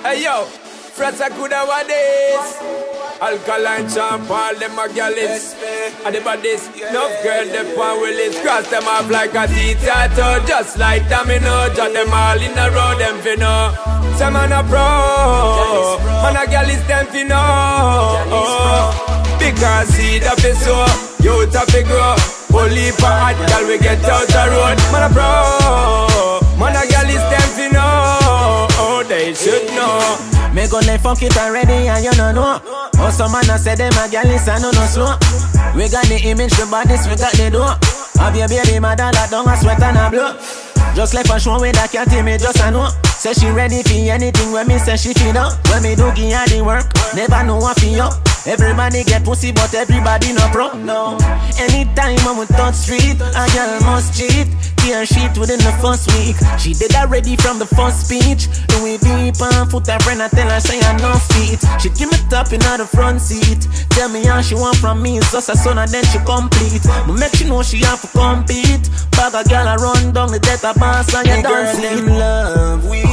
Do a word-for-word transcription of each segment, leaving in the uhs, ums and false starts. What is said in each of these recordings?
Hey yo, friends I could have one days. Alkaline champ, all them a gallets. And the bodies, no girl, the pan willies. Cross them off like a T-tattoo. Just like domino, jot them all in a row, them finna. Some man a pro, man a gal is them finna. Because seed up is so, youth up is grow. Only for hot gal we get out the road. Man a pro, man a gal is them finna. Oh, they should know. Me go left fuck it already and you don't know. Oh, some man a say them a gal is a no no slow. We got the image, the bodies, we got the door. Have your baby mother that don't a sweat and a blow. Just like a show with that cat me just a know. Say she ready for anything when me say she feel up. When me do give her the work, never know what for you. Everybody get pussy but everybody no pro. No. Anytime I'm on touch street, a girl must cheat. Tear sheet within the first week. She did that ready from the first speech. Do we deep and foot her friend and tell her say I no feet. She give me top in the front seat. Tell me how she want from me, it's just a son and then she complete. But make she know she have to compete. Bag a girl a run down the death of boss and you don't sleep. Love we.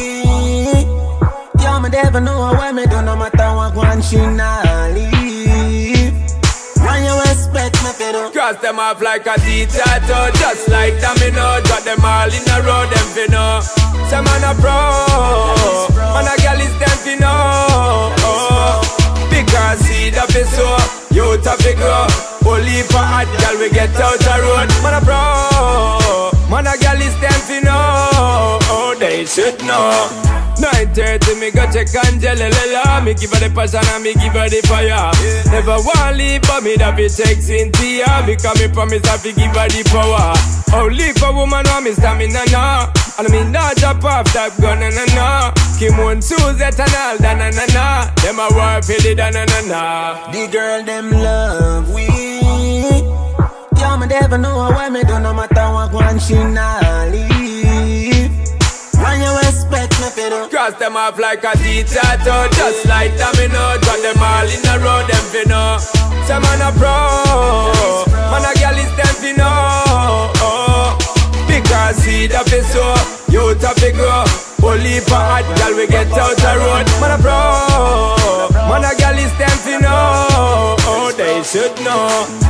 Yo, me never know why me do no matter what one she not leave. Why you expect me to do? Cross them off like a T-tattoo. Just like domino, drop them all in a row, them finna. Some man a pro, man a gal is them finna. Because seed up is so, youth up is grow. Only for hot gal we get out the road. Man a pro, man a gal is them finna. Oh, they should know. nine thirty, me go check Angela. Me give her the passion and me give her the fire. Yeah. Never want leave, but me that be check Cynthia. Because me promise I fi give her the power. Only for woman want me stamina na. And me not drop off that gun na na na. Kim one Suzette and all da na na na. Them a war for the da na na na. The girl them love we. Yo, me never know why me do no matter what one she not leave. Why you expect me to do? Cross them off like a T-tattoo. Just like domino, drop them all in a row, them finna. Some man a pro, man a gal is them finna. Because seed up is so, youth up is grow. Only for hot gal we get out the road. Man a pro, man a gal is them finna. Oh, they should know.